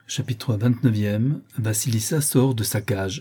Chapitre 29e. Vassilissa sort de sa cage.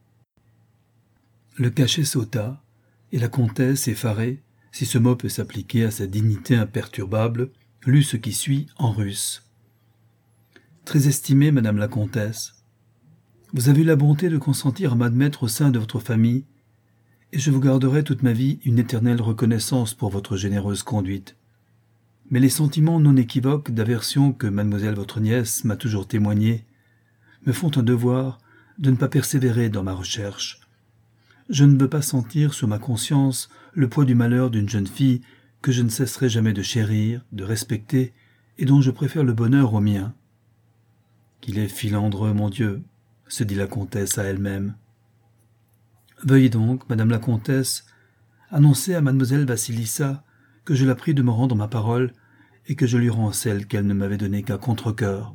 Le cachet sauta, et la comtesse, effarée, si ce mot peut s'appliquer à sa dignité imperturbable, lut ce qui suit en russe. Très estimée Madame la comtesse, vous avez eu la bonté de consentir à m'admettre au sein de votre famille, et je vous garderai toute ma vie une éternelle reconnaissance pour votre généreuse conduite. Mais les sentiments non équivoques d'aversion que mademoiselle votre nièce m'a toujours témoignés me font un devoir de ne pas persévérer dans ma recherche. Je ne veux pas sentir sur ma conscience le poids du malheur d'une jeune fille que je ne cesserai jamais de chérir, de respecter, et dont je préfère le bonheur au mien. Qu'il est filandreux, mon Dieu, se dit la comtesse à elle-même. Veuillez donc, madame la comtesse, annoncer à mademoiselle Vassilissa que je la prie de me rendre ma parole et que je lui rends celle qu'elle ne m'avait donnée qu'à contre-cœur.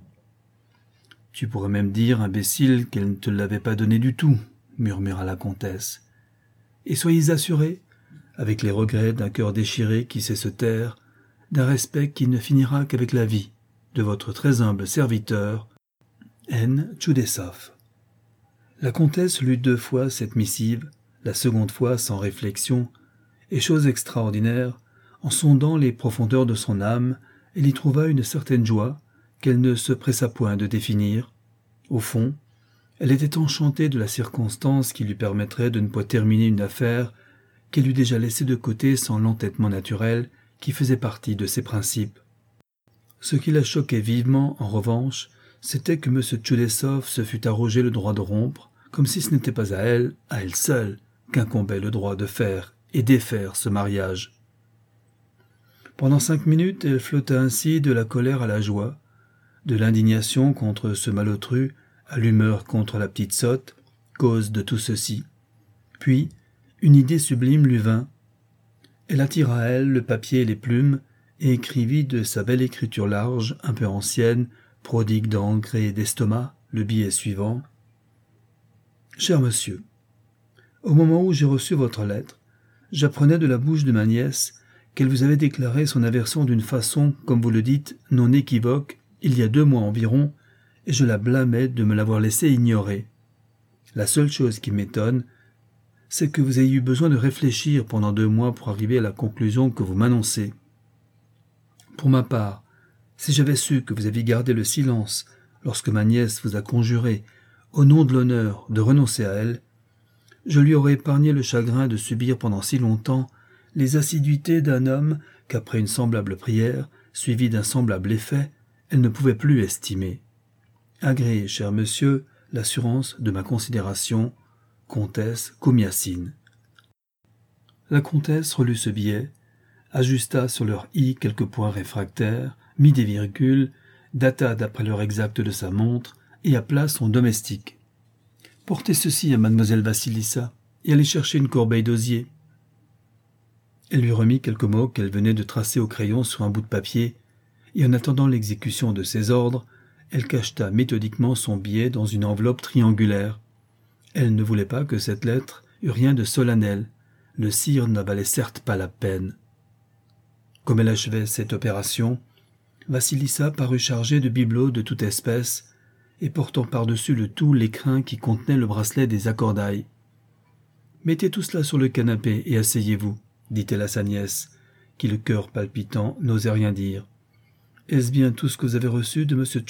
Tu pourrais même dire, imbécile, qu'elle ne te l'avait pas donnée du tout, murmura la comtesse. Et soyez assurés, avec les regrets d'un cœur déchiré qui sait se taire, d'un respect qui ne finira qu'avec la vie, de votre très humble serviteur, N. Tchoudessov. La comtesse lut 2 fois cette missive, la seconde fois sans réflexion, et chose extraordinaire, en sondant les profondeurs de son âme, elle y trouva une certaine joie qu'elle ne se pressa point de définir. Au fond, elle était enchantée de la circonstance qui lui permettrait de ne pas terminer une affaire qu'elle eût déjà laissée de côté sans l'entêtement naturel qui faisait partie de ses principes. Ce qui la choquait vivement, en revanche, c'était que M. Tchoudessov se fût arrogé le droit de rompre, comme si ce n'était pas à elle seule, qu'incombait le droit de faire et défaire ce mariage. Pendant 5 minutes, elle flotta ainsi de la colère à la joie, de l'indignation contre ce malotru à l'humeur contre la petite sotte, cause de tout ceci. Puis, une idée sublime lui vint. Elle attira à elle le papier et les plumes et écrivit de sa belle écriture large, un peu ancienne, prodigue d'encre et d'estomac, le billet suivant. « Cher monsieur, au moment où j'ai reçu votre lettre, j'apprenais de la bouche de ma nièce qu'elle vous avait déclaré son aversion d'une façon, comme vous le dites, non équivoque, il y a 2 mois environ, et je la blâmais de me l'avoir laissé ignorer. La seule chose qui m'étonne, c'est que vous ayez eu besoin de réfléchir pendant 2 mois pour arriver à la conclusion que vous m'annoncez. Pour ma part, si j'avais su que vous aviez gardé le silence lorsque ma nièce vous a conjuré, au nom de l'honneur, de renoncer à elle, je lui aurais épargné le chagrin de subir pendant si longtemps les assiduités d'un homme qu'après une semblable prière, suivie d'un semblable effet, elle ne pouvait plus estimer. Agréez, cher monsieur, l'assurance de ma considération, comtesse Komiassine. La comtesse relut ce billet, ajusta sur leur i quelques points réfractaires, mit des virgules, data d'après l'heure exacte de sa montre et appela son domestique. « Portez ceci à mademoiselle Vassilissa et allez chercher une corbeille d'osier. » Elle lui remit quelques mots qu'elle venait de tracer au crayon sur un bout de papier, et en attendant l'exécution de ses ordres, elle cacheta méthodiquement son billet dans une enveloppe triangulaire. Elle ne voulait pas que cette lettre eût rien de solennel. Le cire n'en valait certes pas la peine. Comme elle achevait cette opération, Vassilissa parut chargée de bibelots de toute espèce, et portant par-dessus le tout l'écrin qui contenait le bracelet des accordailles. « Mettez tout cela sur le canapé et asseyez-vous, » dit-elle à sa nièce, qui, le cœur palpitant, n'osait rien dire. « Est-ce bien tout ce que vous avez reçu de M. Tchoudessov ? » ?»«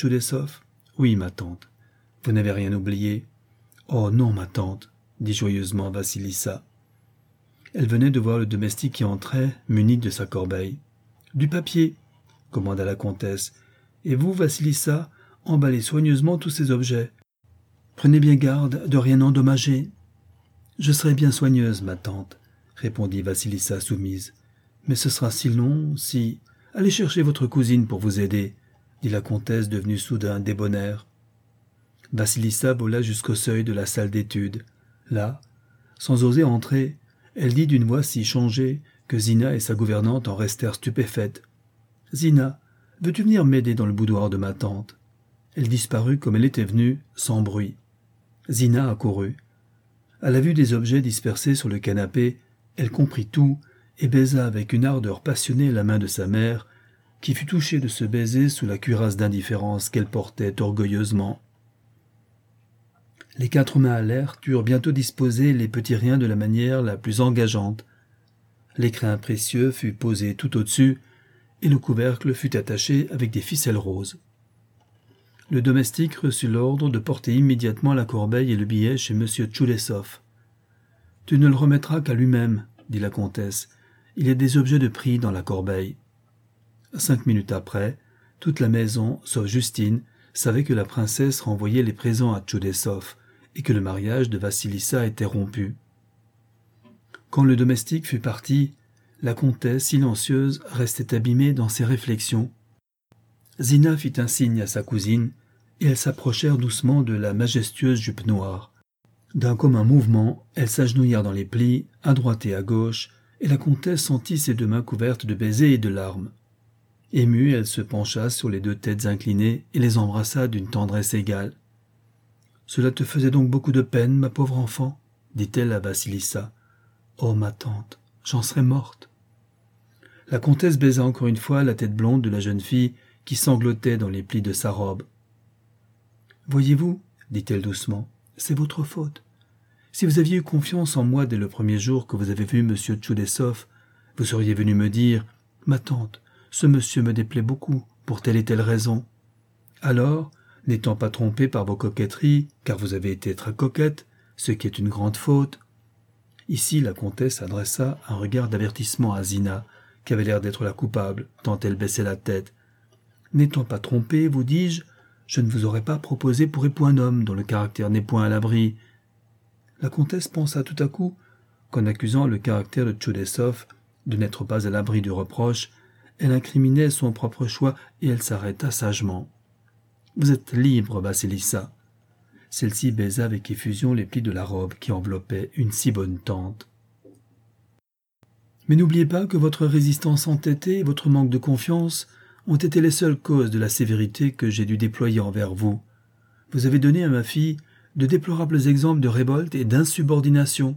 Oui, ma tante. Vous n'avez rien oublié. »« Oh non, ma tante, » dit joyeusement Vassilissa. Elle venait de voir le domestique qui entrait, muni de sa corbeille. « Du papier, » commanda la comtesse. « Et vous, Vassilissa, emballez soigneusement tous ces objets. Prenez bien garde de rien endommager. »« Je serai bien soigneuse, ma tante, » répondit Vassilissa soumise. « Mais ce sera si long, si... » « Allez chercher votre cousine pour vous aider, » dit la comtesse devenue soudain débonnaire. Vassilissa vola jusqu'au seuil de la salle d'études. Là, sans oser entrer, elle dit d'une voix si changée que Zina et sa gouvernante en restèrent stupéfaites. « Zina, veux-tu venir m'aider dans le boudoir de ma tante ?» Elle disparut comme elle était venue, sans bruit. Zina accourut. À la vue des objets dispersés sur le canapé, elle comprit tout et baisa avec une ardeur passionnée la main de sa mère, qui fut touchée de ce baiser sous la cuirasse d'indifférence qu'elle portait orgueilleusement. Les 4 mains à l'air eurent bientôt disposé les petits riens de la manière la plus engageante. L'écrin précieux fut posé tout au-dessus, et le couvercle fut attaché avec des ficelles roses. Le domestique reçut l'ordre de porter immédiatement la corbeille et le billet chez M. Tchoulessov. « Tu ne le remettras qu'à lui-même, » dit la comtesse. « Il y a des objets de prix dans la corbeille. » 5 minutes après, toute la maison, sauf Justine, savait que la princesse renvoyait les présents à Tchoulessov et que le mariage de Vassilissa était rompu. Quand le domestique fut parti, la comtesse, silencieuse, restait abîmée dans ses réflexions. Zina fit un signe à sa cousine, et elles s'approchèrent doucement de la majestueuse jupe noire. D'un commun mouvement, elles s'agenouillèrent dans les plis, à droite et à gauche, et la comtesse sentit ses 2 mains couvertes de baisers et de larmes. Émue, elle se pencha sur les 2 têtes inclinées et les embrassa d'une tendresse égale. « Cela te faisait donc beaucoup de peine, ma pauvre enfant ?» dit-elle à Vassilissa. « Oh, ma tante, j'en serais morte. » La comtesse baisa encore une fois la tête blonde de la jeune fille qui sanglotait dans les plis de sa robe. « Voyez-vous, dit-elle doucement, c'est votre faute. Si vous aviez eu confiance en moi dès le premier jour que vous avez vu M. Tchoulessov, vous seriez venu me dire « Ma tante, ce monsieur me déplaît beaucoup, pour telle et telle raison. » Alors, n'étant pas trompée par vos coquetteries, car vous avez été très coquette, ce qui est une grande faute. Ici, la comtesse adressa un regard d'avertissement à Zina, qui avait l'air d'être la coupable, tant elle baissait la tête. N'étant pas trompée, vous dis-je, je ne vous aurais pas proposé pour époux un homme dont le caractère n'est point à l'abri. La comtesse pensa tout à coup qu'en accusant le caractère de Tchoulessov de n'être pas à l'abri du reproche, elle incriminait son propre choix et elle s'arrêta sagement. « Vous êtes libre, Vassilissa. » Celle-ci baisa avec effusion les plis de la robe qui enveloppait une si bonne tante. « Mais n'oubliez pas que votre résistance entêtée et votre manque de confiance ont été les seules causes de la sévérité que j'ai dû déployer envers vous. Vous avez donné à ma fille de déplorables exemples de révolte et d'insubordination. »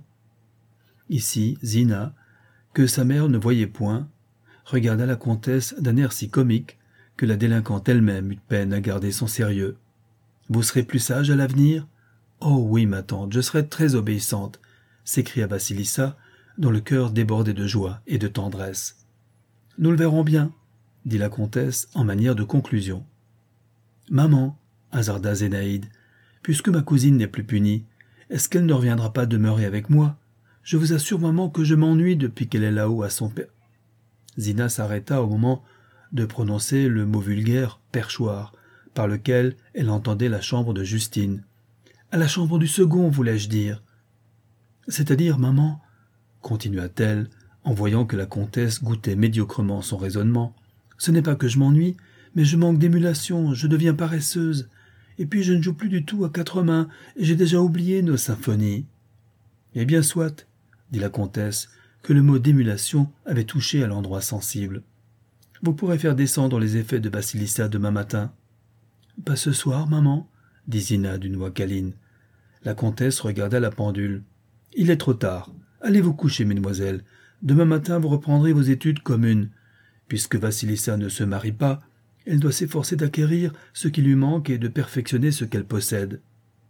Ici, Zina, que sa mère ne voyait point, regarda la comtesse d'un air si comique que la délinquante elle-même eut peine à garder son sérieux. « Vous serez plus sage à l'avenir ?»« Oh oui, ma tante, je serai très obéissante, » s'écria Vassilissa, dont le cœur débordait de joie et de tendresse. « Nous le verrons bien, » dit la comtesse en manière de conclusion. « Maman, » hasarda Zénaïde, « puisque ma cousine n'est plus punie, est-ce qu'elle ne reviendra pas demeurer avec moi? Je vous assure, maman, que je m'ennuie depuis qu'elle est là-haut à son père. » Zina s'arrêta au moment de prononcer le mot vulgaire « perchoir », par lequel elle entendait la chambre de Justine. « À la chambre du second, voulais-je dire. »« C'est-à-dire, maman, » continua-t-elle, en voyant que la comtesse goûtait médiocrement son raisonnement, « ce n'est pas que je m'ennuie, mais je manque d'émulation, je deviens paresseuse, et puis je ne joue plus du tout à 4 mains, et j'ai déjà oublié nos symphonies. »« Eh bien, soit, » dit la comtesse, que le mot d'émulation avait touché à l'endroit sensible. « Vous pourrez faire descendre les effets de Vassilissa demain matin. »« Pas ce soir, maman, » dit Zina d'une voix câline. La comtesse regarda la pendule. « Il est trop tard. Allez vous coucher, mesdemoiselles. Demain matin, vous reprendrez vos études communes. Puisque Vassilissa ne se marie pas, elle doit s'efforcer d'acquérir ce qui lui manque et de perfectionner ce qu'elle possède. »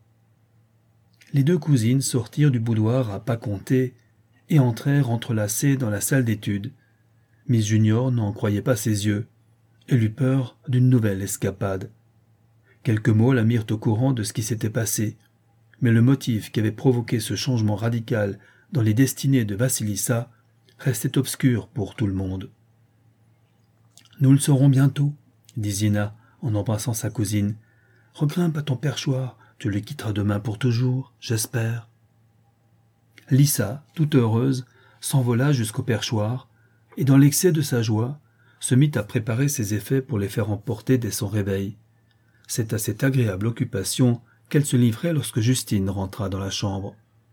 Les 2 cousines sortirent du boudoir à pas comptés et entrèrent entrelacées dans la salle d'études. Miss Junior n'en croyait pas ses yeux. Elle eut peur d'une nouvelle escapade. Quelques mots la mirent au courant de ce qui s'était passé, mais le motif qui avait provoqué ce changement radical dans les destinées de Vassilissa restait obscur pour tout le monde. « Nous le saurons bientôt, » dit Zina en embrassant sa cousine. « Regrimpe à ton perchoir, tu le quitteras demain pour toujours, j'espère. » Lissa, toute heureuse, s'envola jusqu'au perchoir, et dans l'excès de sa joie, se mit à préparer ses effets pour les faire emporter dès son réveil. C'est à cette agréable occupation qu'elle se livrait lorsque Justine rentra dans la chambre.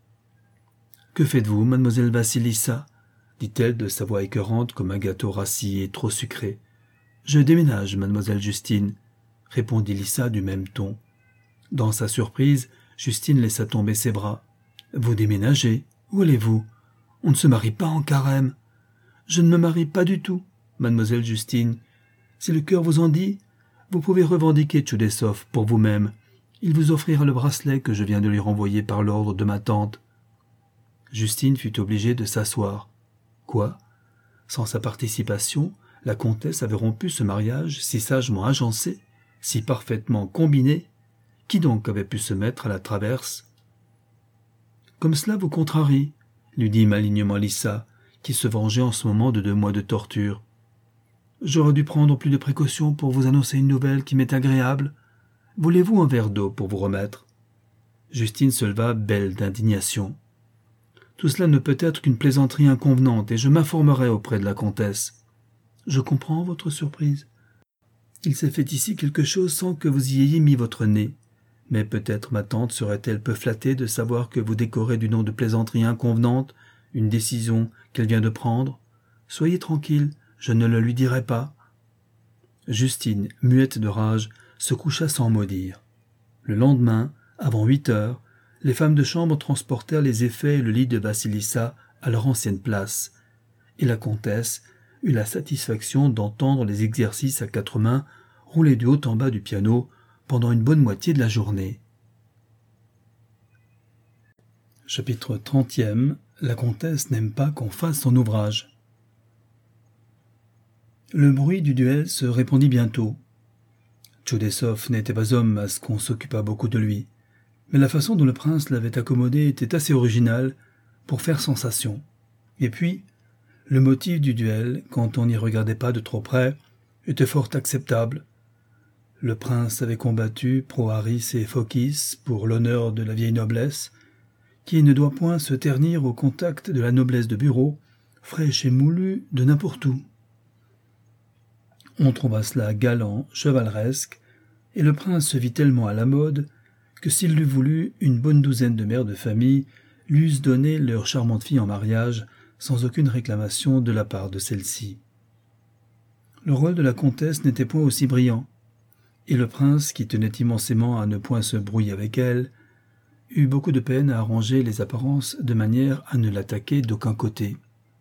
« Que faites-vous, mademoiselle Vassilissa ?» dit-elle de sa voix écœurante comme un gâteau rassis et trop sucré. « Je déménage, mademoiselle Justine, » répondit Lissa du même ton. Dans sa surprise, Justine laissa tomber ses bras. « Vous déménagez? Où allez-vous? On ne se marie pas en carême. »« Je ne me marie pas du tout, mademoiselle Justine. Si le cœur vous en dit, vous pouvez revendiquer Tchoudessov pour vous-même. Il vous offrira le bracelet que je viens de lui renvoyer par l'ordre de ma tante. » Justine fut obligée de s'asseoir. Quoi ? Sans sa participation, la comtesse avait rompu ce mariage si sagement agencé, si parfaitement combiné. Qui donc avait pu se mettre à la traverse ? « Comme cela vous contrarie, » lui dit malignement Lissa, qui se vengeait en ce moment de 2 mois de torture. « J'aurais dû prendre plus de précautions pour vous annoncer une nouvelle qui m'est agréable. Voulez-vous un verre d'eau pour vous remettre ?» Justine se leva, belle d'indignation. « Tout cela ne peut être qu'une plaisanterie inconvenante, et je m'informerai auprès de la comtesse. »« Je comprends votre surprise. Il s'est fait ici quelque chose sans que vous y ayez mis votre nez. Mais peut-être ma tante serait-elle peu flattée de savoir que vous décorez du nom de plaisanterie inconvenante une décision qu'elle vient de prendre. Soyez tranquille, je ne le lui dirai pas. » Justine, muette de rage, se coucha sans mot dire. Le lendemain, avant 8 heures, les femmes de chambre transportèrent les effets et le lit de Vassilissa à leur ancienne place, et la comtesse eut la satisfaction d'entendre les exercices à 4 mains rouler du haut en bas du piano pendant une bonne moitié de la journée. Chapitre 30e. La comtesse n'aime pas qu'on fasse son ouvrage. Le bruit du duel se répandit bientôt. Tchoudessov n'était pas homme à ce qu'on s'occupât beaucoup de lui, mais la façon dont le prince l'avait accommodé était assez originale pour faire sensation. Et puis, le motif du duel, quand on n'y regardait pas de trop près, était fort acceptable. Le prince avait combattu Proharis et Phokis pour l'honneur de la vieille noblesse, qui ne doit point se ternir au contact de la noblesse de bureau, fraîche et moulue de n'importe où. On trouva cela galant, chevaleresque, et le prince se vit tellement à la mode que s'il l'eût voulu, une bonne douzaine de mères de famille lui eussent donné leur charmante fille en mariage sans aucune réclamation de la part de celle-ci. Le rôle de la comtesse n'était point aussi brillant, et le prince, qui tenait immensément à ne point se brouiller avec elle, eut beaucoup de peine à arranger les apparences de manière à ne l'attaquer d'aucun côté.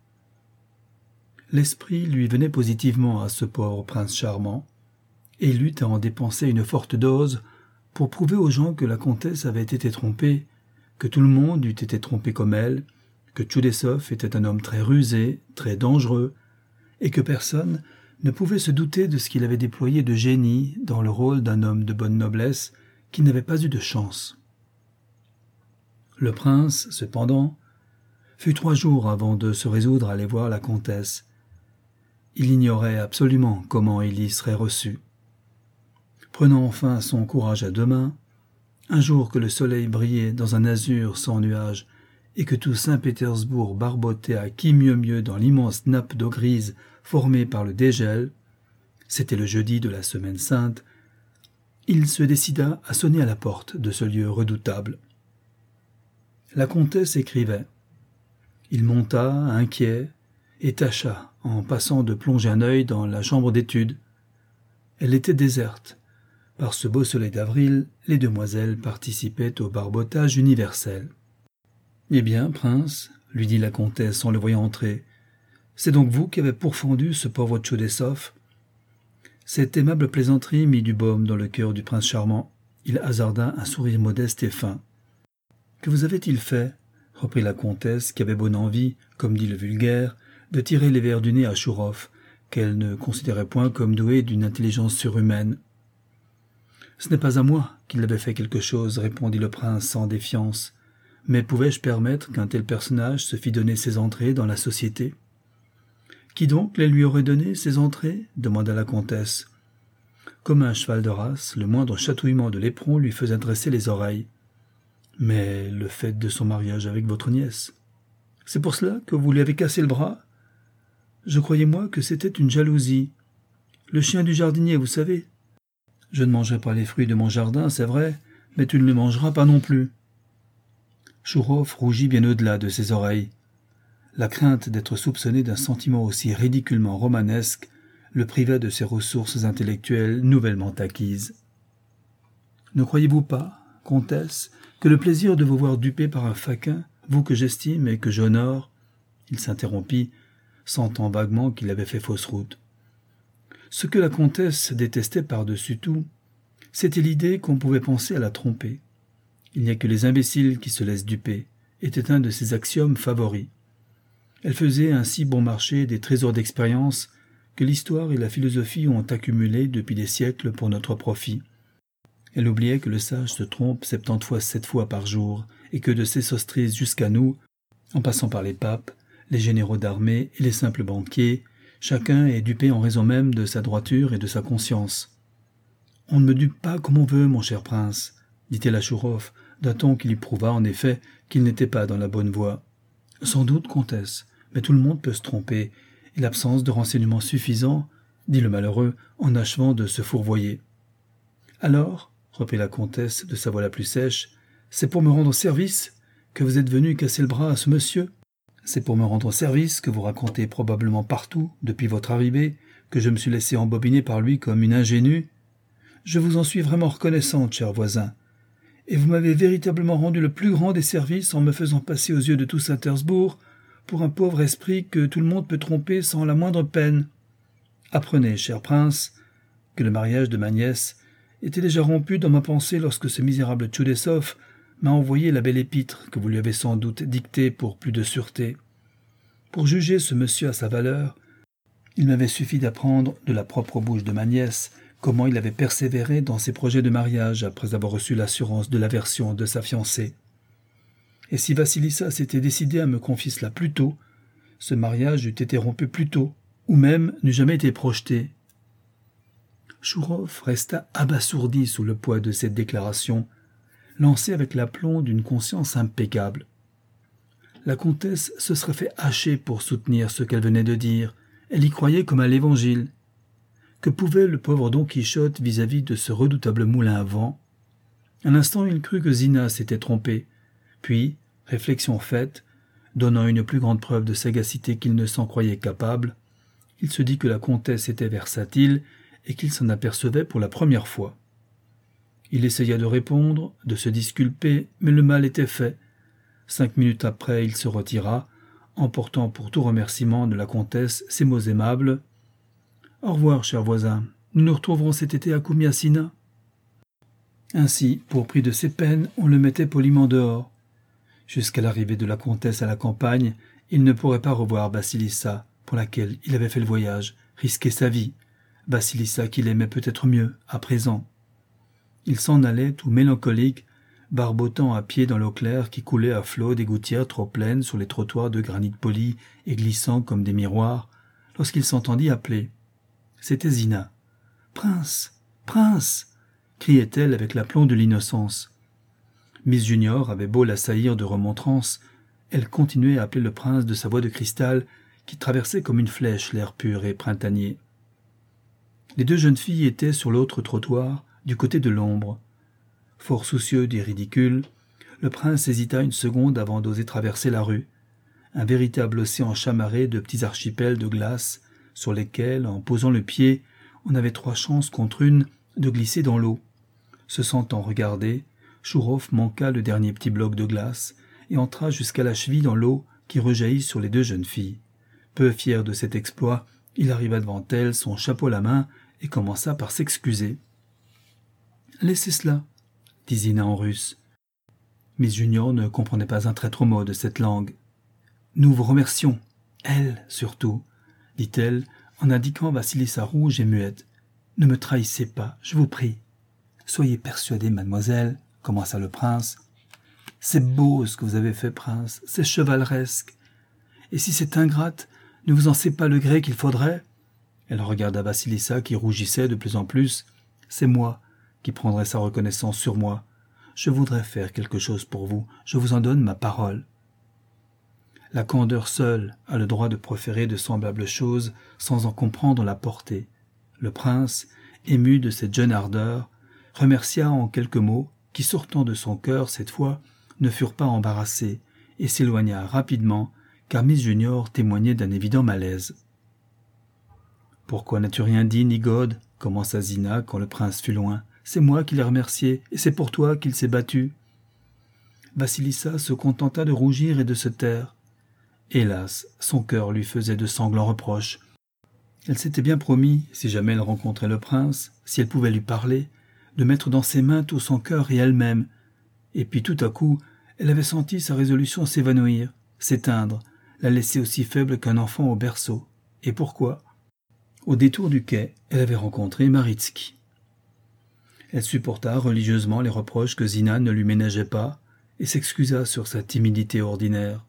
L'esprit lui venait positivement à ce pauvre prince charmant, et il eut à en dépenser une forte dose pour prouver aux gens que la comtesse avait été trompée, que tout le monde eût été trompé comme elle, que Tchoudessov était un homme très rusé, très dangereux, et que personne ne pouvait se douter de ce qu'il avait déployé de génie dans le rôle d'un homme de bonne noblesse qui n'avait pas eu de chance. Le prince, cependant, fut 3 jours avant de se résoudre à aller voir la comtesse. Il ignorait absolument comment il y serait reçu. Prenant enfin son courage à 2 mains, un jour que le soleil brillait dans un azur sans nuages et que tout Saint-Pétersbourg barbotait à qui mieux dans l'immense nappe d'eau grise formée par le dégel, c'était le jeudi de la Semaine Sainte, il se décida à sonner à la porte de ce lieu redoutable. La comtesse écrivait. Il monta, inquiet, et tâcha, en passant, de plonger un œil dans la chambre d'études. Elle était déserte. Par ce beau soleil d'avril, les demoiselles participaient au barbotage universel. « Eh bien, prince, lui dit la comtesse en le voyant entrer, c'est donc vous qui avez pourfendu ce pauvre Tchoudessov ?» Cette aimable plaisanterie mit du baume dans le cœur du prince charmant. Il hasarda un sourire modeste et fin. « Que vous avait-il fait ?» reprit la comtesse, qui avait bonne envie, comme dit le vulgaire, de tirer les vers du nez à Chourov, qu'elle ne considérait point comme doué d'une intelligence surhumaine. « Ce n'est pas à moi qu'il avait fait quelque chose, répondit le prince sans défiance. Mais pouvais-je permettre qu'un tel personnage se fît donner ses entrées dans la société ? » « Qui donc les lui aurait donné, ces entrées ?» demanda la comtesse. Comme un cheval de race, le moindre chatouillement de l'éperon lui faisait dresser les oreilles. « Mais le fait de son mariage avec votre nièce. C'est pour cela que vous lui avez cassé le bras ? Je croyais, moi, que c'était une jalousie. Le chien du jardinier, vous savez. Je ne mangerai pas les fruits de mon jardin, c'est vrai, mais tu ne les mangeras pas non plus. » Chourov rougit bien au-delà de ses oreilles. La crainte d'être soupçonné d'un sentiment aussi ridiculement romanesque le privait de ses ressources intellectuelles nouvellement acquises. « Ne croyez-vous pas, comtesse, que le plaisir de vous voir dupé par un faquin, vous que j'estime et que j'honore, il s'interrompit, sentant vaguement qu'il avait fait fausse route. Ce que la comtesse détestait par-dessus tout, c'était l'idée qu'on pouvait penser à la tromper. Il n'y a que les imbéciles qui se laissent duper, était un de ses axiomes favoris. Elle faisait ainsi bon marché des trésors d'expérience que l'histoire et la philosophie ont accumulés depuis des siècles pour notre profit. Elle oubliait que le sage se trompe 70 fois 7 fois par jour, et que de Sésostris jusqu'à nous, en passant par les papes, les généraux d'armée et les simples banquiers, chacun est dupé en raison même de sa droiture et de sa conscience. « On ne me dupe pas comme on veut, mon cher prince, » dit-elle à Chouroff, d'un ton qui lui prouva en effet qu'il n'était pas dans la bonne voie. « Sans doute, comtesse, mais tout le monde peut se tromper, et l'absence de renseignements suffisants, dit le malheureux en achevant de se fourvoyer. « Alors, reprit la comtesse de sa voix la plus sèche, c'est pour me rendre service que vous êtes venu casser le bras à ce monsieur? C'est pour me rendre service que vous racontez probablement partout, depuis votre arrivée, que je me suis laissé embobiner par lui comme une ingénue? Je vous en suis vraiment reconnaissante, cher voisin, et vous m'avez véritablement rendu le plus grand des services en me faisant passer aux yeux de tout Saint-Pétersbourg pour un pauvre esprit que tout le monde peut tromper sans la moindre peine. Apprenez, cher prince, que le mariage de ma nièce était déjà rompu dans ma pensée lorsque ce misérable Tchoudessov m'a envoyé la belle épître que vous lui avez sans doute dictée pour plus de sûreté. Pour juger ce monsieur à sa valeur, il m'avait suffi d'apprendre de la propre bouche de ma nièce comment il avait persévéré dans ses projets de mariage après avoir reçu l'assurance de l'aversion de sa fiancée. Et si Vassilissa s'était décidé à me confier cela plus tôt, ce mariage eût été rompu plus tôt, ou même n'eût jamais été projeté. Chouroff resta abasourdi sous le poids de cette déclaration, lancée avec l'aplomb d'une conscience impeccable. La comtesse se serait fait hacher pour soutenir ce qu'elle venait de dire. Elle y croyait comme à l'Évangile. Que pouvait le pauvre Don Quichotte vis-à-vis de ce redoutable moulin à vent? Un instant, il crut que Zina s'était trompée. Puis, réflexion faite, donnant une plus grande preuve de sagacité qu'il ne s'en croyait capable, il se dit que la comtesse était versatile et qu'il s'en apercevait pour la première fois. Il essaya de répondre, de se disculper, mais le mal était fait. 5 minutes après, il se retira, emportant pour tout remerciement de la comtesse ces mots aimables. « Au revoir, cher voisin, nous nous retrouverons cet été à Komiassina. » Ainsi, pour prix de ses peines, on le mettait poliment dehors. Jusqu'à l'arrivée de la comtesse à la campagne, il ne pourrait pas revoir Vassilissa, pour laquelle il avait fait le voyage, risquer sa vie, Vassilissa qu'il aimait peut-être mieux, à présent. Il s'en allait tout mélancolique, barbotant à pied dans l'eau claire qui coulait à flots des gouttières trop pleines sur les trottoirs de granit poli et glissant comme des miroirs, lorsqu'il s'entendit appeler. C'était Zina. « Prince, prince !» criait-elle avec l'aplomb de l'innocence. Miss Junior avait beau l'assaillir de remontrances, elle continuait à appeler le prince de sa voix de cristal qui traversait comme une flèche l'air pur et printanier. Les deux jeunes filles étaient sur l'autre trottoir, du côté de l'ombre. Fort soucieux du ridicule, le prince hésita une seconde avant d'oser traverser la rue. Un véritable océan chamarré de petits archipels de glace, sur lesquels, en posant le pied, on avait 3 chances contre une de glisser dans l'eau. Se sentant regardé, Chouroff manqua le dernier petit bloc de glace et entra jusqu'à la cheville dans l'eau qui rejaillit sur les deux jeunes filles. Peu fier de cet exploit, il arriva devant elles, son chapeau à la main, et commença par s'excuser. « Laissez cela, » dit Zina en russe. Miss Junior ne comprenait pas un traître mot de cette langue. « Nous vous remercions, elle surtout, » dit-elle en indiquant Vassilissa rouge et muette. « Ne me trahissez pas, je vous prie. »« Soyez persuadée, mademoiselle, » commença le prince. « C'est beau ce que vous avez fait, prince, c'est chevaleresque. Et si c'est ingrate, ne vous en sait pas le gré qu'il faudrait ?» Elle regarda Vassilissa qui rougissait de plus en plus. « C'est moi qui prendrai sa reconnaissance sur moi. Je voudrais faire quelque chose pour vous, je vous en donne ma parole. » La candeur seule a le droit de proférer de semblables choses sans en comprendre la portée. Le prince, ému de cette jeune ardeur, remercia en quelques mots, qui sortant de son cœur cette fois, ne furent pas embarrassés, et s'éloigna rapidement, car Miss Junior témoignait d'un évident malaise. « Pourquoi n'as-tu rien dit, Nigode ?» commença Zina quand le prince fut loin. « C'est moi qui l'ai remercié, et c'est pour toi qu'il s'est battu. » Vassilissa se contenta de rougir et de se taire. Hélas, son cœur lui faisait de sanglants reproches. Elle s'était bien promis, si jamais elle rencontrait le prince, si elle pouvait lui parler, de mettre dans ses mains tout son cœur et elle-même. Et puis tout à coup, elle avait senti sa résolution s'évanouir, s'éteindre, la laisser aussi faible qu'un enfant au berceau. Et pourquoi ? Au détour du quai, elle avait rencontré Maritsky. Elle supporta religieusement les reproches que Zina ne lui ménageait pas et s'excusa sur sa timidité ordinaire.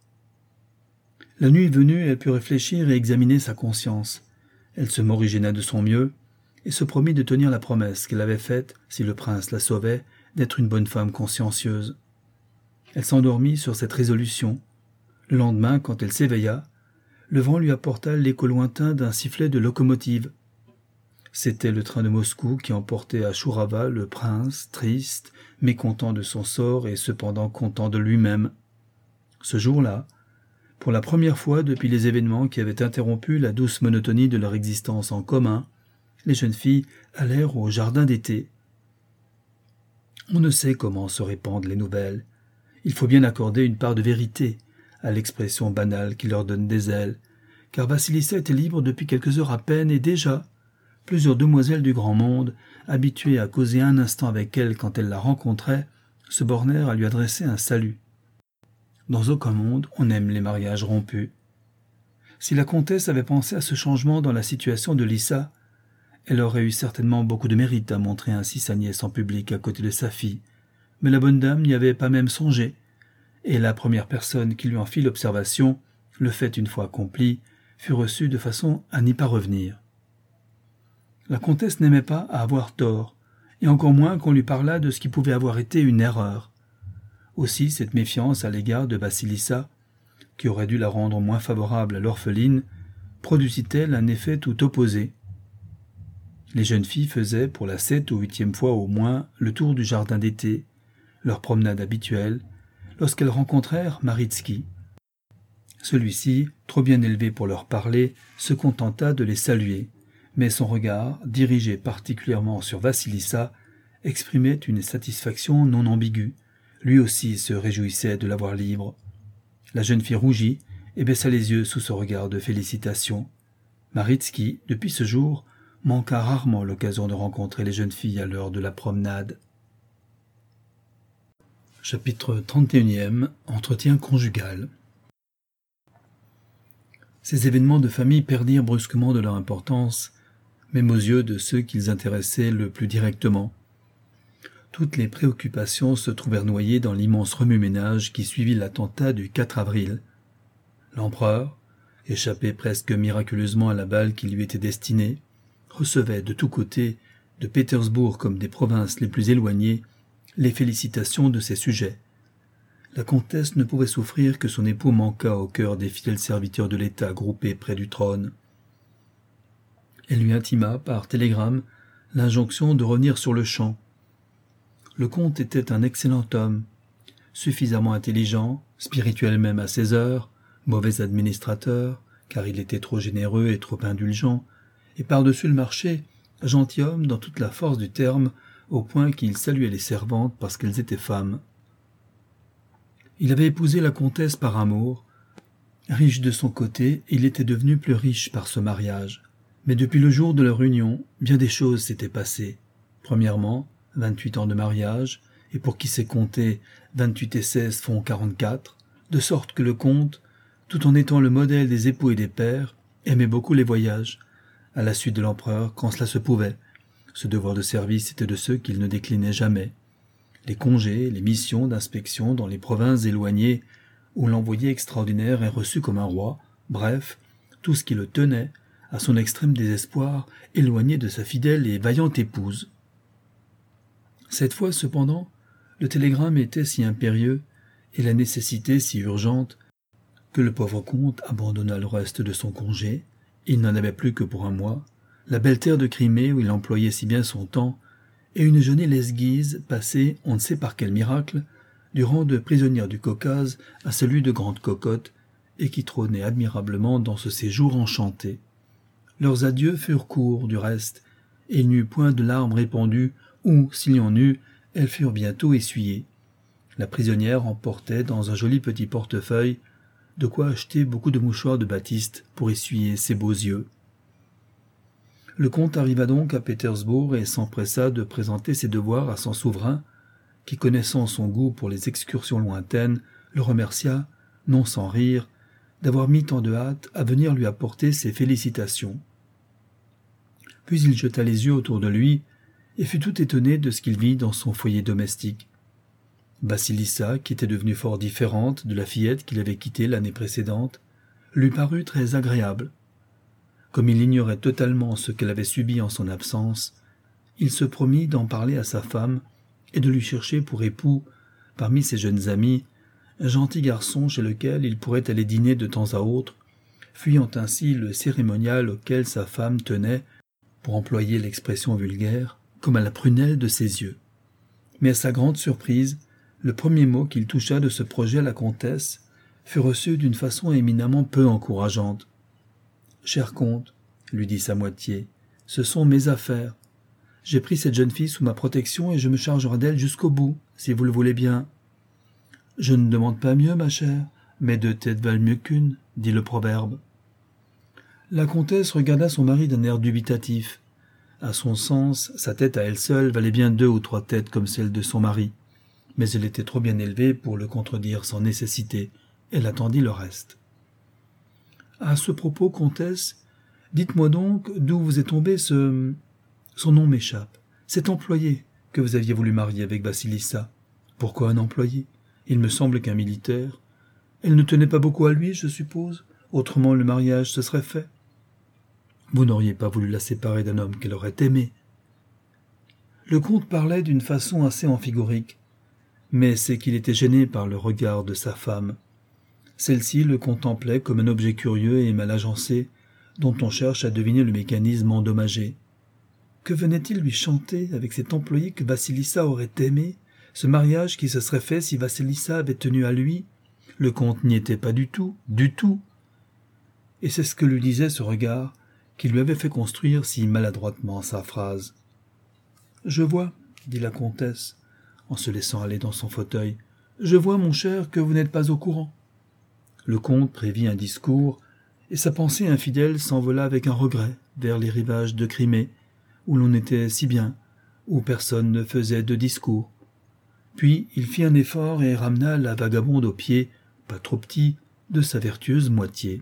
La nuit venue, elle put réfléchir et examiner sa conscience. Elle se morigéna de son mieux et se promit de tenir la promesse qu'elle avait faite, si le prince la sauvait, d'être une bonne femme consciencieuse. Elle s'endormit sur cette résolution. Le lendemain, quand elle s'éveilla, le vent lui apporta l'écho lointain d'un sifflet de locomotive. C'était le train de Moscou qui emportait à Chourava le prince, triste, mécontent de son sort et cependant content de lui-même. Ce jour-là, pour la première fois depuis les événements qui avaient interrompu la douce monotonie de leur existence en commun, les jeunes filles allèrent au jardin d'été. On ne sait comment se répandent les nouvelles. Il faut bien accorder une part de vérité à l'expression banale qui leur donne des ailes, car Vassilissa était libre depuis quelques heures à peine et déjà, plusieurs demoiselles du grand monde, habituées à causer un instant avec elle quand elle la rencontrait, se bornèrent à lui adresser un salut. Dans aucun monde, on aime les mariages rompus. Si la comtesse avait pensé à ce changement dans la situation de Lissa, elle aurait eu certainement beaucoup de mérite à montrer ainsi sa nièce en public à côté de sa fille, mais la bonne dame n'y avait pas même songé, et la première personne qui lui en fit l'observation, le fait une fois accompli, fut reçue de façon à n'y pas revenir. La comtesse n'aimait pas à avoir tort, et encore moins qu'on lui parlât de ce qui pouvait avoir été une erreur. Aussi cette méfiance à l'égard de Vassilissa, qui aurait dû la rendre moins favorable à l'orpheline, produisit-elle un effet tout opposé. Les jeunes filles faisaient, pour la 7e ou 8e fois au moins, le tour du jardin d'été, leur promenade habituelle, lorsqu'elles rencontrèrent Maritsky. Celui-ci, trop bien élevé pour leur parler, se contenta de les saluer, mais son regard, dirigé particulièrement sur Vassilissa, exprimait une satisfaction non ambiguë. Lui aussi se réjouissait de la voir libre. La jeune fille rougit et baissa les yeux sous ce regard de félicitation. Maritsky, depuis ce jour, manqua rarement l'occasion de rencontrer les jeunes filles à l'heure de la promenade. Chapitre 31e. Entretien conjugal. Ces événements de famille perdirent brusquement de leur importance, même aux yeux de ceux qu'ils intéressaient le plus directement. Toutes les préoccupations se trouvèrent noyées dans l'immense remue-ménage qui suivit l'attentat du 4 avril. L'empereur, échappé presque miraculeusement à la balle qui lui était destinée, recevait de tous côtés, de Pétersbourg comme des provinces les plus éloignées, les félicitations de ses sujets. La comtesse ne pouvait souffrir que son époux manquât au cœur des fidèles serviteurs de l'État groupés près du trône. Elle lui intima, par télégramme, l'injonction de revenir sur le champ. Le comte était un excellent homme, suffisamment intelligent, spirituel même à ses heures, mauvais administrateur, car il était trop généreux et trop indulgent, et par-dessus le marché, gentilhomme dans toute la force du terme, au point qu'il saluait les servantes parce qu'elles étaient femmes. Il avait épousé la comtesse par amour. Riche de son côté, il était devenu plus riche par ce mariage. Mais depuis le jour de leur union, bien des choses s'étaient passées. Premièrement, 28 ans de mariage, et pour qui sait compter, 28 et 16 font 44, de sorte que le comte, tout en étant le modèle des époux et des pères, aimait beaucoup les voyages, à la suite de l'empereur quand cela se pouvait. Ce devoir de service était de ceux qu'il ne déclinait jamais. Les congés, les missions d'inspection dans les provinces éloignées, où l'envoyé extraordinaire est reçu comme un roi, bref, tout ce qui le tenait, à son extrême désespoir, éloigné de sa fidèle et vaillante épouse. Cette fois, cependant, le télégramme était si impérieux et la nécessité si urgente que le pauvre comte abandonna le reste de son congé, il n'en avait plus que pour un mois, la belle terre de Crimée où il employait si bien son temps, et une jeune Lesguise passée, on ne sait par quel miracle, du rang de prisonnière du Caucase à celui de grande cocotte, et qui trônait admirablement dans ce séjour enchanté. Leurs adieux furent courts, du reste, et il n'y eut point de larmes répandues, ou, s'il y en eut, elles furent bientôt essuyées. La prisonnière emportait dans un joli petit portefeuille de quoi acheter beaucoup de mouchoirs de batiste pour essuyer ses beaux yeux. Le comte arriva donc à Pétersbourg et s'empressa de présenter ses devoirs à son souverain, qui, connaissant son goût pour les excursions lointaines, le remercia, non sans rire, d'avoir mis tant de hâte à venir lui apporter ses félicitations. Puis il jeta les yeux autour de lui et fut tout étonné de ce qu'il vit dans son foyer domestique. Basilissa, qui était devenue fort différente de la fillette qu'il avait quittée l'année précédente, lui parut très agréable. Comme il ignorait totalement ce qu'elle avait subi en son absence, il se promit d'en parler à sa femme et de lui chercher pour époux, parmi ses jeunes amis, un gentil garçon chez lequel il pourrait aller dîner de temps à autre, fuyant ainsi le cérémonial auquel sa femme tenait, pour employer l'expression vulgaire, comme à la prunelle de ses yeux. Mais à sa grande surprise, le premier mot qu'il toucha de ce projet à la comtesse fut reçu d'une façon éminemment peu encourageante. « Cher comte, lui dit sa moitié, ce sont mes affaires. J'ai pris cette jeune fille sous ma protection et je me chargerai d'elle jusqu'au bout, si vous le voulez bien. »« Je ne demande pas mieux, ma chère, mais deux têtes valent mieux qu'une, dit le proverbe. » La comtesse regarda son mari d'un air dubitatif. À son sens, sa tête à elle seule valait bien 2 ou 3 têtes comme celle de son mari, mais elle était trop bien élevée pour le contredire sans nécessité. Elle attendit le reste. « À ce propos, comtesse, dites-moi donc d'où vous est tombé ce... Son nom m'échappe. Cet employé que vous aviez voulu marier avec Basilissa. Pourquoi un employé? Il me semble qu'un militaire. Elle ne tenait pas beaucoup à lui, je suppose. Autrement le mariage se serait fait. Vous n'auriez pas voulu la séparer d'un homme qu'elle aurait aimé. » Le comte parlait d'une façon assez amphigorique, mais c'est qu'il était gêné par le regard de sa femme. Celle-ci le contemplait comme un objet curieux et mal agencé, dont on cherche à deviner le mécanisme endommagé. Que venait-il lui chanter avec cet employé que Basilissa aurait aimé, ce mariage qui se serait fait si Basilissa avait tenu à lui? Le comte n'y était pas du tout, du tout. Et c'est ce que lui disait ce regard qui lui avait fait construire si maladroitement sa phrase. « Je vois, dit la comtesse, en se laissant aller dans son fauteuil, « je vois, mon cher, que vous n'êtes pas au courant. » Le comte prévit un discours, et sa pensée infidèle s'envola avec un regret vers les rivages de Crimée, où l'on était si bien, où personne ne faisait de discours. Puis il fit un effort et ramena la vagabonde au pied, pas trop petit, de sa vertueuse moitié.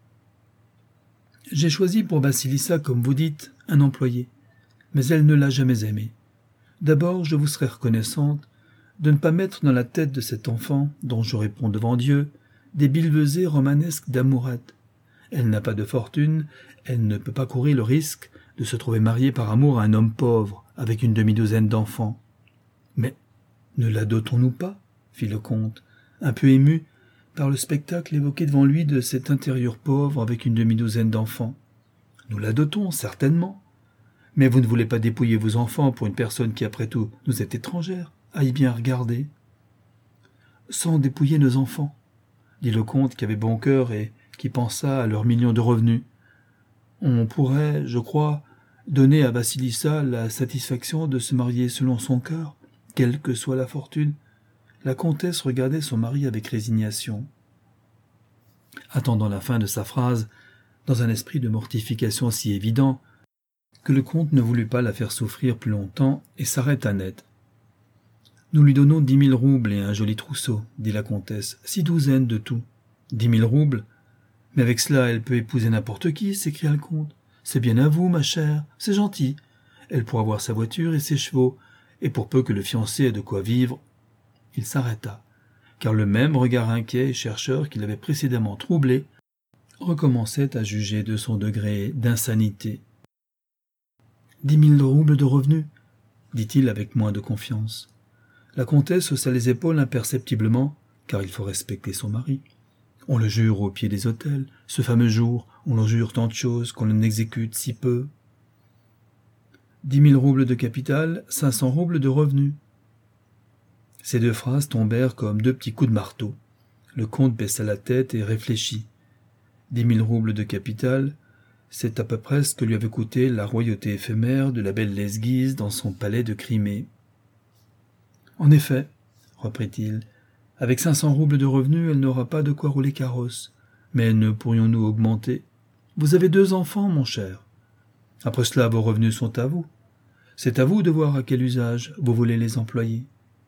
« J'ai choisi pour Basilissa, comme vous dites, un employé, mais elle ne l'a jamais aimé. D'abord, je vous serais reconnaissante de ne pas mettre dans la tête de cet enfant, dont je réponds devant Dieu, des billevesées romanesques d'amourette. Elle n'a pas de fortune, elle ne peut pas courir le risque de se trouver mariée par amour à un homme pauvre, avec une demi-douzaine d'enfants. »« Mais ne la dotons-nous pas ?» fit le comte, un peu ému par le spectacle évoqué devant lui de cet intérieur pauvre avec une demi-douzaine d'enfants. « Nous la dotons, certainement. Mais vous ne voulez pas dépouiller vos enfants pour une personne qui, après tout, nous est étrangère, à y bien regarder. »« Sans dépouiller nos enfants, » dit le comte qui avait bon cœur et qui pensa à leurs millions de revenus. « On pourrait, je crois, donner à Basilissa la satisfaction de se marier selon son cœur, quelle que soit la fortune. » La comtesse regardait son mari avec résignation, attendant la fin de sa phrase, dans un esprit de mortification si évident que le comte ne voulut pas la faire souffrir plus longtemps et s'arrêta net. « Nous lui donnons 10 000 roubles et un joli trousseau, dit la comtesse, 6 douzaines de tout. 10 000 roubles? Mais avec cela, elle peut épouser n'importe qui, s'écria le comte. C'est bien à vous, ma chère, c'est gentil. Elle pourra avoir sa voiture et ses chevaux, et pour peu que le fiancé ait de quoi vivre. » Il s'arrêta, car le même regard inquiet et chercheur qui l'avait précédemment troublé recommençait à juger de son degré d'insanité. « 10 000 roubles de revenus, dit-il avec moins de confiance. La comtesse haussa les épaules imperceptiblement, car il faut respecter son mari. On le jure au pied des autels, ce fameux jour, on leur jure tant de choses qu'on en exécute si peu. 10 000 roubles de capital, 500 roubles de revenus. Ces 2 phrases tombèrent comme 2 petits coups de marteau. Le comte baissa la tête et réfléchit. 10 000 roubles de capital, c'est à peu près ce que lui avait coûté la royauté éphémère de la belle Lesguise dans son palais de Crimée. « En effet, reprit-il, avec 500 roubles de revenus, elle n'aura pas de quoi rouler carrosse. Mais ne pourrions-nous augmenter? Vous avez 2 enfants, mon cher. Après cela, vos revenus sont à vous. C'est à vous de voir à quel usage vous voulez les employer. »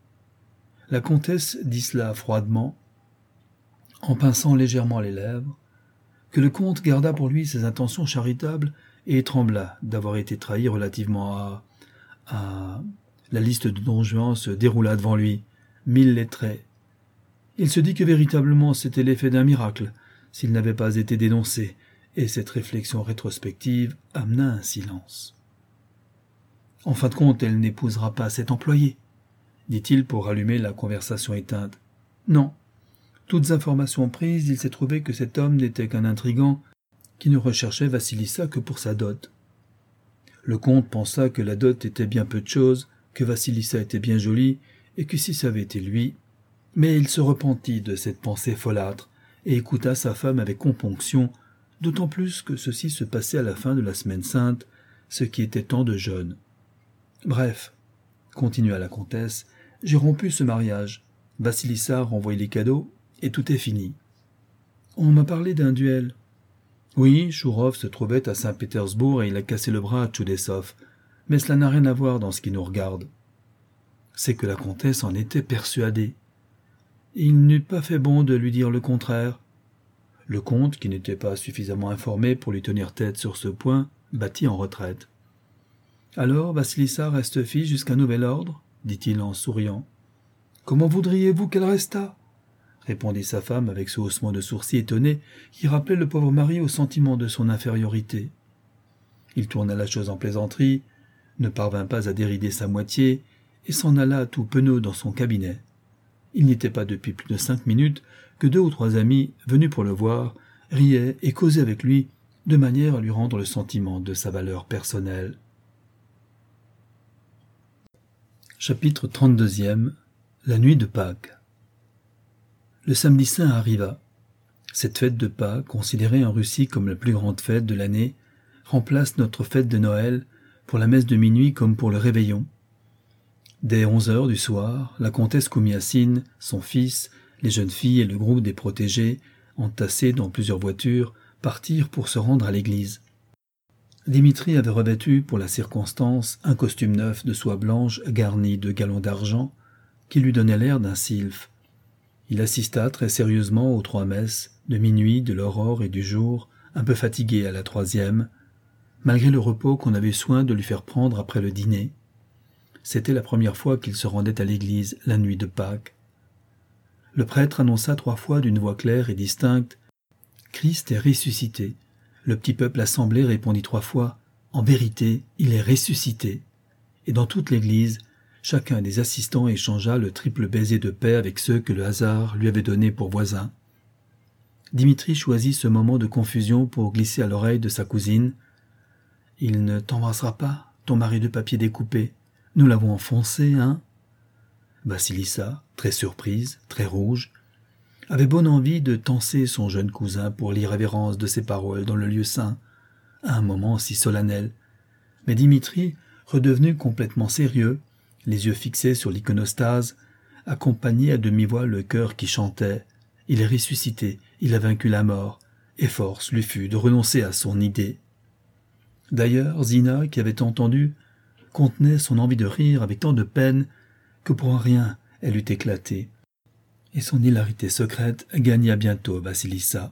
La comtesse dit cela froidement, en pinçant légèrement les lèvres, que le comte garda pour lui ses intentions charitables et trembla d'avoir été trahi relativement à... La liste de Don Juan se déroula devant lui, 1000 lettrés. Il se dit que véritablement c'était l'effet d'un miracle, s'il n'avait pas été dénoncé, et cette réflexion rétrospective amena un silence. « En fin de compte, elle n'épousera pas cet employé, » dit-il pour rallumer la conversation éteinte. « Non. Toutes informations prises, il s'est trouvé que cet homme n'était qu'un intrigant qui ne recherchait Vassilissa que pour sa dot. Le comte pensa que la dot était bien peu de chose, que Vassilissa était bien jolie, et que si ça avait été lui... Mais il se repentit de cette pensée folâtre, et écouta sa femme avec componction, d'autant plus que ceci se passait à la fin de la semaine sainte, ce qui était tant de jeûne. « Bref, » continua la comtesse, « j'ai rompu ce mariage. Vassilissa a renvoyé les cadeaux, et tout est fini. On m'a parlé d'un duel. Oui, Chourov se trouvait à Saint-Pétersbourg et il a cassé le bras à Tchoudessov, mais cela n'a rien à voir dans ce qui nous regarde. » C'est que la comtesse en était persuadée. Il n'eût pas fait bon de lui dire le contraire. Le comte, qui n'était pas suffisamment informé pour lui tenir tête sur ce point, battit en retraite. « Alors, Vassilissa reste fille jusqu'à nouvel ordre ?» dit-il en souriant. « Comment voudriez-vous qu'elle restât ?» répondit sa femme avec ce haussement de sourcils étonné qui rappelait le pauvre mari au sentiment de son infériorité. Il tourna la chose en plaisanterie, ne parvint pas à dérider sa moitié et s'en alla tout penaud dans son cabinet. Il n'était pas depuis plus de 5 minutes que 2 ou 3 amis, venus pour le voir, riaient et causaient avec lui, de manière à lui rendre le sentiment de sa valeur personnelle. Chapitre 32e. La nuit de Pâques. Le samedi saint arriva. Cette fête de Pâques, considérée en Russie comme la plus grande fête de l'année, remplace notre fête de Noël, pour la messe de minuit comme pour le réveillon. Dès 11 heures du soir, la comtesse Koumiassine, son fils, les jeunes filles et le groupe des protégés, entassés dans plusieurs voitures, partirent pour se rendre à l'église. Dimitri avait revêtu, pour la circonstance, un costume neuf de soie blanche garni de galons d'argent, qui lui donnait l'air d'un sylphe. Il assista très sérieusement aux 3 messes, de minuit, de l'aurore et du jour, un peu fatigué à la 3e, malgré le repos qu'on avait soin de lui faire prendre après le dîner. C'était la première fois qu'il se rendait à l'église la nuit de Pâques. Le prêtre annonça 3 fois d'une voix claire et distincte « Christ est ressuscité ». Le petit peuple assemblé répondit 3 fois « En vérité, il est ressuscité ». Et dans toute l'église, chacun des assistants échangea le triple baiser de paix avec ceux que le hasard lui avait donnés pour voisins. Dimitri choisit ce moment de confusion pour glisser à l'oreille de sa cousine « Il ne t'embrassera pas, ton mari de papier découpé. Nous l'avons enfoncé, hein ?» Vassilissa, très surprise, très rouge, avait bonne envie de tancer son jeune cousin pour l'irrévérence de ses paroles dans le lieu saint, à un moment si solennel. Mais Dimitri, redevenu complètement sérieux, les yeux fixés sur l'iconostase, accompagnait à demi-voix le cœur qui chantait « Il est ressuscité, il a vaincu la mort », et force lui fut de renoncer à son idée. D'ailleurs, Zina, qui avait entendu, contenait son envie de rire avec tant de peine que pour rien elle eût éclaté, et son hilarité secrète gagna bientôt Vassilissa.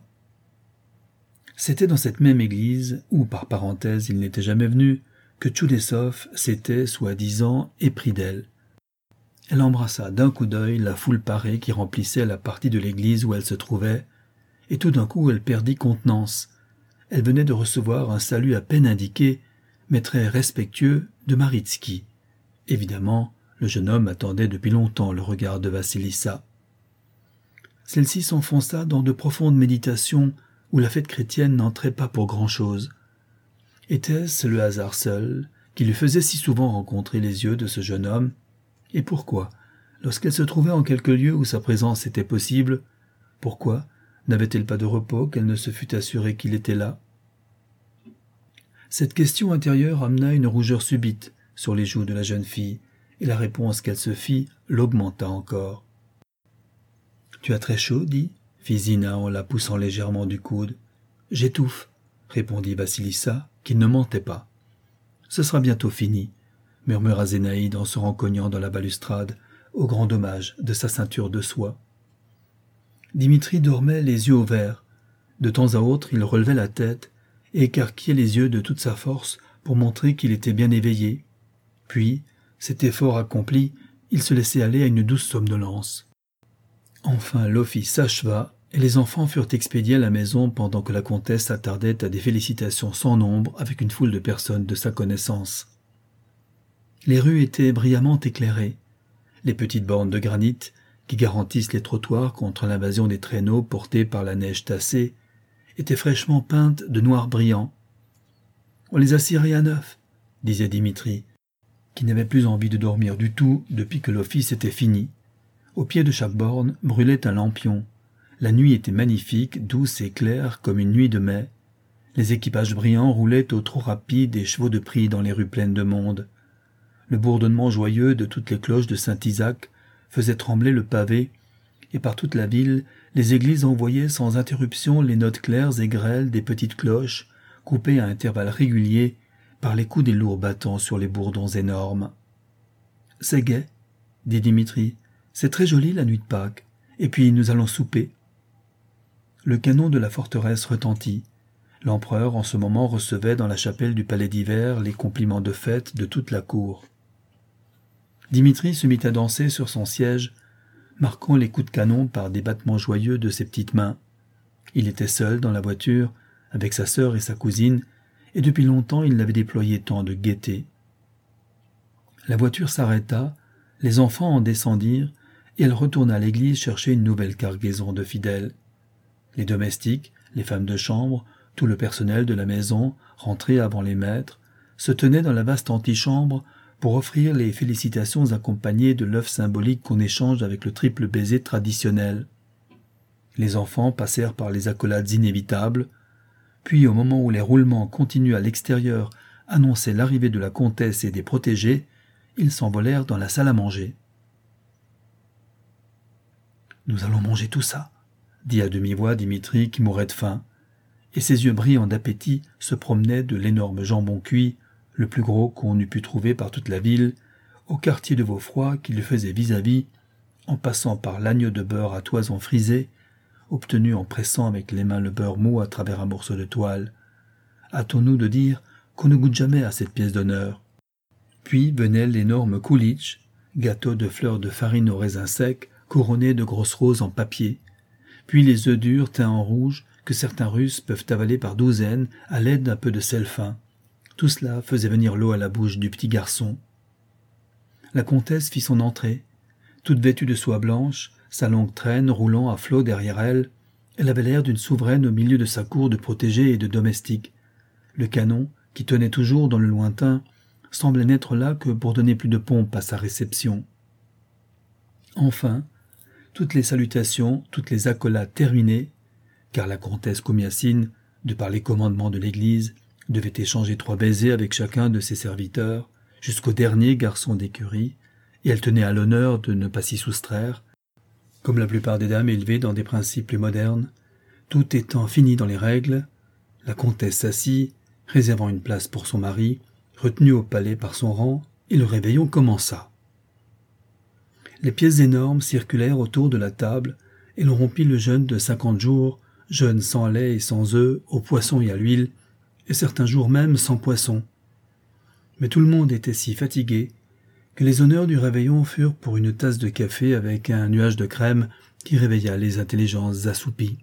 C'était dans cette même église, où par parenthèse il n'était jamais venu, que Tchoudessov s'était, soi-disant, épris d'elle. Elle embrassa d'un coup d'œil la foule parée qui remplissait la partie de l'église où elle se trouvait, et tout d'un coup elle perdit contenance. Elle venait de recevoir un salut à peine indiqué, mais très respectueux, de Maritsky. Évidemment, le jeune homme attendait depuis longtemps le regard de Vassilissa. Celle-ci s'enfonça dans de profondes méditations où la fête chrétienne n'entrait pas pour grand-chose. Était-ce le hasard seul qui lui faisait si souvent rencontrer les yeux de ce jeune homme? Et pourquoi, lorsqu'elle se trouvait en quelque lieu où sa présence était possible, pourquoi n'avait-elle pas de repos qu'elle ne se fût assurée qu'il était là? Cette question intérieure amena une rougeur subite sur les joues de la jeune fille, et la réponse qu'elle se fit l'augmenta encore. « Tu as très chaud, dis ?» fit Zina en la poussant légèrement du coude. « J'étouffe, » répondit Vassilissa, qui ne mentait pas. ce sera bientôt fini, murmura Zénaïde en se rencognant dans la balustrade, au grand dommage de sa ceinture de soie. Dimitri dormait les yeux ouverts. De temps à autre, il relevait la tête et écarquillait les yeux de toute sa force pour montrer qu'il était bien éveillé. Puis, cet effort accompli, il se laissait aller à une douce somnolence. Enfin, l'office s'acheva et les enfants furent expédiés à la maison pendant que la comtesse s'attardait à des félicitations sans nombre avec une foule de personnes de sa connaissance. Les rues étaient brillamment éclairées. Les petites bornes de granit, qui garantissent les trottoirs contre l'invasion des traîneaux portés par la neige tassée, étaient fraîchement peintes de noir brillant. « On les a cirées à neuf », disait Dimitri, qui n'avait plus envie de dormir du tout depuis que l'office était fini. Au pied de chaque borne brûlait un lampion. La nuit était magnifique, douce et claire comme une nuit de mai. Les équipages brillants roulaient au trot rapide des chevaux de prix dans les rues pleines de monde. Le bourdonnement joyeux de toutes les cloches de Saint-Isaac faisait trembler le pavé, et par toute la ville, les églises envoyaient sans interruption les notes claires et grêles des petites cloches, coupées à intervalles réguliers par les coups des lourds battants sur les bourdons énormes. « C'est gai, » dit Dimitri. « C'est très joli la nuit de Pâques. Et puis nous allons souper. » Le canon de la forteresse retentit. L'empereur en ce moment recevait dans la chapelle du palais d'hiver les compliments de fête de toute la cour. Dimitri se mit à danser sur son siège, marquant les coups de canon par des battements joyeux de ses petites mains. Il était seul dans la voiture, avec sa sœur et sa cousine, et depuis longtemps il n'avait déployé tant de gaieté. La voiture s'arrêta, les enfants en descendirent, et elle retourna à l'église chercher une nouvelle cargaison de fidèles. Les domestiques, les femmes de chambre, tout le personnel de la maison, rentré avant les maîtres, se tenaient dans la vaste antichambre pour offrir les félicitations accompagnées de l'œuf symbolique qu'on échange avec le triple baiser traditionnel. Les enfants passèrent par les accolades inévitables, puis au moment où les roulements continus à l'extérieur annonçaient l'arrivée de la comtesse et des protégés, ils s'envolèrent dans la salle à manger. « Nous allons manger tout ça, » dit à demi-voix Dimitri qui mourait de faim, et ses yeux brillants d'appétit se promenaient de l'énorme jambon cuit, le plus gros qu'on eût pu trouver par toute la ville, au quartier de veau froid qui lui faisait vis-à-vis, en passant par l'agneau de beurre à toison frisé, obtenu en pressant avec les mains le beurre mou à travers un morceau de toile. Hâtons-nous de dire qu'on ne goûte jamais à cette pièce d'honneur. Puis venait l'énorme koulitch, gâteau de fleurs de farine au raisin sec, couronné de grosses roses en papier, puis les œufs durs teints en rouge que certains Russes peuvent avaler par douzaines à l'aide d'un peu de sel fin. Tout cela faisait venir l'eau à la bouche du petit garçon. La comtesse fit son entrée. Toute vêtue de soie blanche, sa longue traîne roulant à flot derrière elle, elle avait l'air d'une souveraine au milieu de sa cour de protégés et de domestiques. Le canon, qui tenait toujours dans le lointain, semblait n'être là que pour donner plus de pompe à sa réception. Enfin, toutes les salutations, toutes les accolades terminées, car la comtesse Komiassine, de par les commandements de l'Église, devait échanger 3 baisers avec chacun de ses serviteurs, jusqu'au dernier garçon d'écurie, et elle tenait à l'honneur de ne pas s'y soustraire, comme la plupart des dames élevées dans des principes plus modernes. Tout étant fini dans les règles, la comtesse s'assit, réservant une place pour son mari, retenu au palais par son rang, et le réveillon commença. Les pièces énormes circulèrent autour de la table, et l'on rompit le jeûne de 50 jours, jeûne sans lait et sans œufs, au poisson et à l'huile, et certains jours même sans poisson. Mais tout le monde était si fatigué que les honneurs du réveillon furent pour une tasse de café avec un nuage de crème qui réveilla les intelligences assoupies.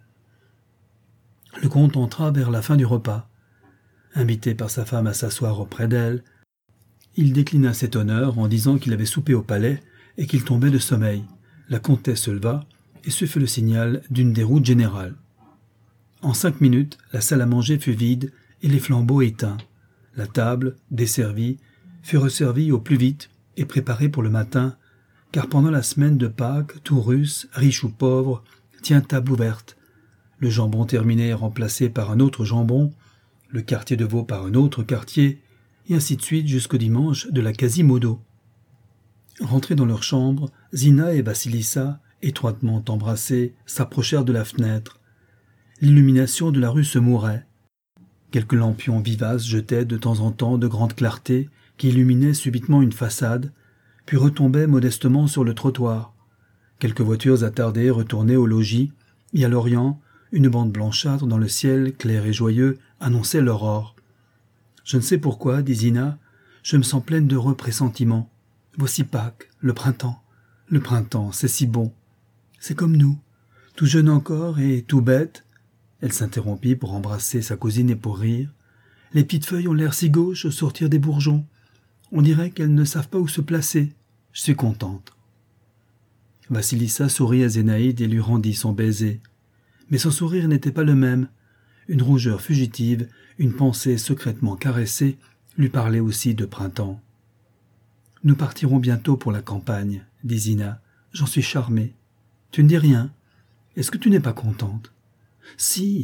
Le comte entra vers la fin du repas. Invité par sa femme à s'asseoir auprès d'elle, il déclina cet honneur en disant qu'il avait soupé au palais et qu'il tombait de sommeil. La comtesse se leva, et ce fut le signal d'une déroute générale. En 5 minutes, la salle à manger fut vide et les flambeaux éteints. La table, desservie, fut resservie au plus vite et préparée pour le matin, car pendant la semaine de Pâques, tout Russe, riche ou pauvre, tient table ouverte. Le jambon terminé est remplacé par un autre jambon, le quartier de veau par un autre quartier, et ainsi de suite jusqu'au dimanche de la Quasimodo. Rentrés dans leur chambre, Zina et Vassilissa, étroitement embrassées, s'approchèrent de la fenêtre. L'illumination de la rue se mourait. Quelques lampions vivaces jetaient de temps en temps de grandes clartés qui illuminaient subitement une façade, puis retombaient modestement sur le trottoir. Quelques voitures attardées retournaient au logis, et à l'orient, une bande blanchâtre dans le ciel clair et joyeux annonçait l'aurore. « Je ne sais pourquoi, dit Zina, je me sens pleine d'heureux pressentiments. Voici Pâques, le printemps. Le printemps, c'est si bon. C'est comme nous, tout jeune encore et tout bête. » Elle s'interrompit pour embrasser sa cousine et pour rire. « Les petites feuilles ont l'air si gauches au sortir des bourgeons. On dirait qu'elles ne savent pas où se placer. Je suis contente. » Vassilissa sourit à Zénaïde et lui rendit son baiser. Mais son sourire n'était pas le même. Une rougeur fugitive, une pensée secrètement caressée, lui parlait aussi de printemps. « Nous partirons bientôt pour la campagne, » dit Zina. « J'en suis charmée. Tu ne dis rien. Est-ce que tu n'es pas contente ?»« Si, »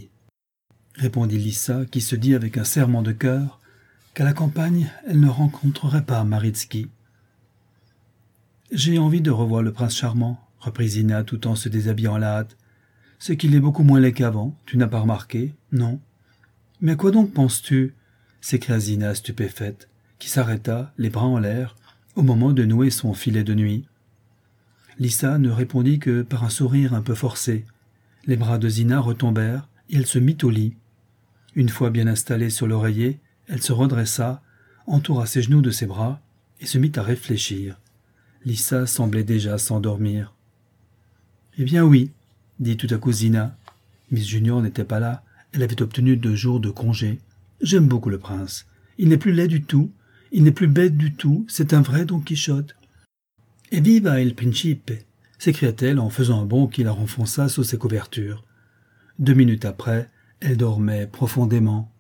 répondit Lissa, qui se dit avec un serrement de cœur qu'à la campagne, elle ne rencontrerait pas Maritski. « J'ai envie de revoir le prince charmant, » reprit Zina tout en se déshabillant à la hâte. « C'est qu'il est beaucoup moins laid qu'avant, tu n'as pas remarqué, non ?»« Mais à quoi donc penses-tu » s'écria Zina stupéfaite, qui s'arrêta, les bras en l'air, au moment de nouer son filet de nuit. Lissa ne répondit que par un sourire un peu forcé. Les bras de Zina retombèrent et elle se mit au lit. Une fois bien installée sur l'oreiller, elle se redressa, entoura ses genoux de ses bras et se mit à réfléchir. Lissa semblait déjà s'endormir. « Eh bien oui, » dit tout à coup Zina. Miss Junior n'était pas là, elle avait obtenu 2 jours de congé. « J'aime beaucoup le prince. Il n'est plus laid du tout, il n'est plus bête du tout, c'est un vrai Don Quichotte. »« Et viva il principe !» s'écria-t-elle en faisant un bond qui la renfonça sous ses couvertures. 2 minutes après, elle dormait profondément.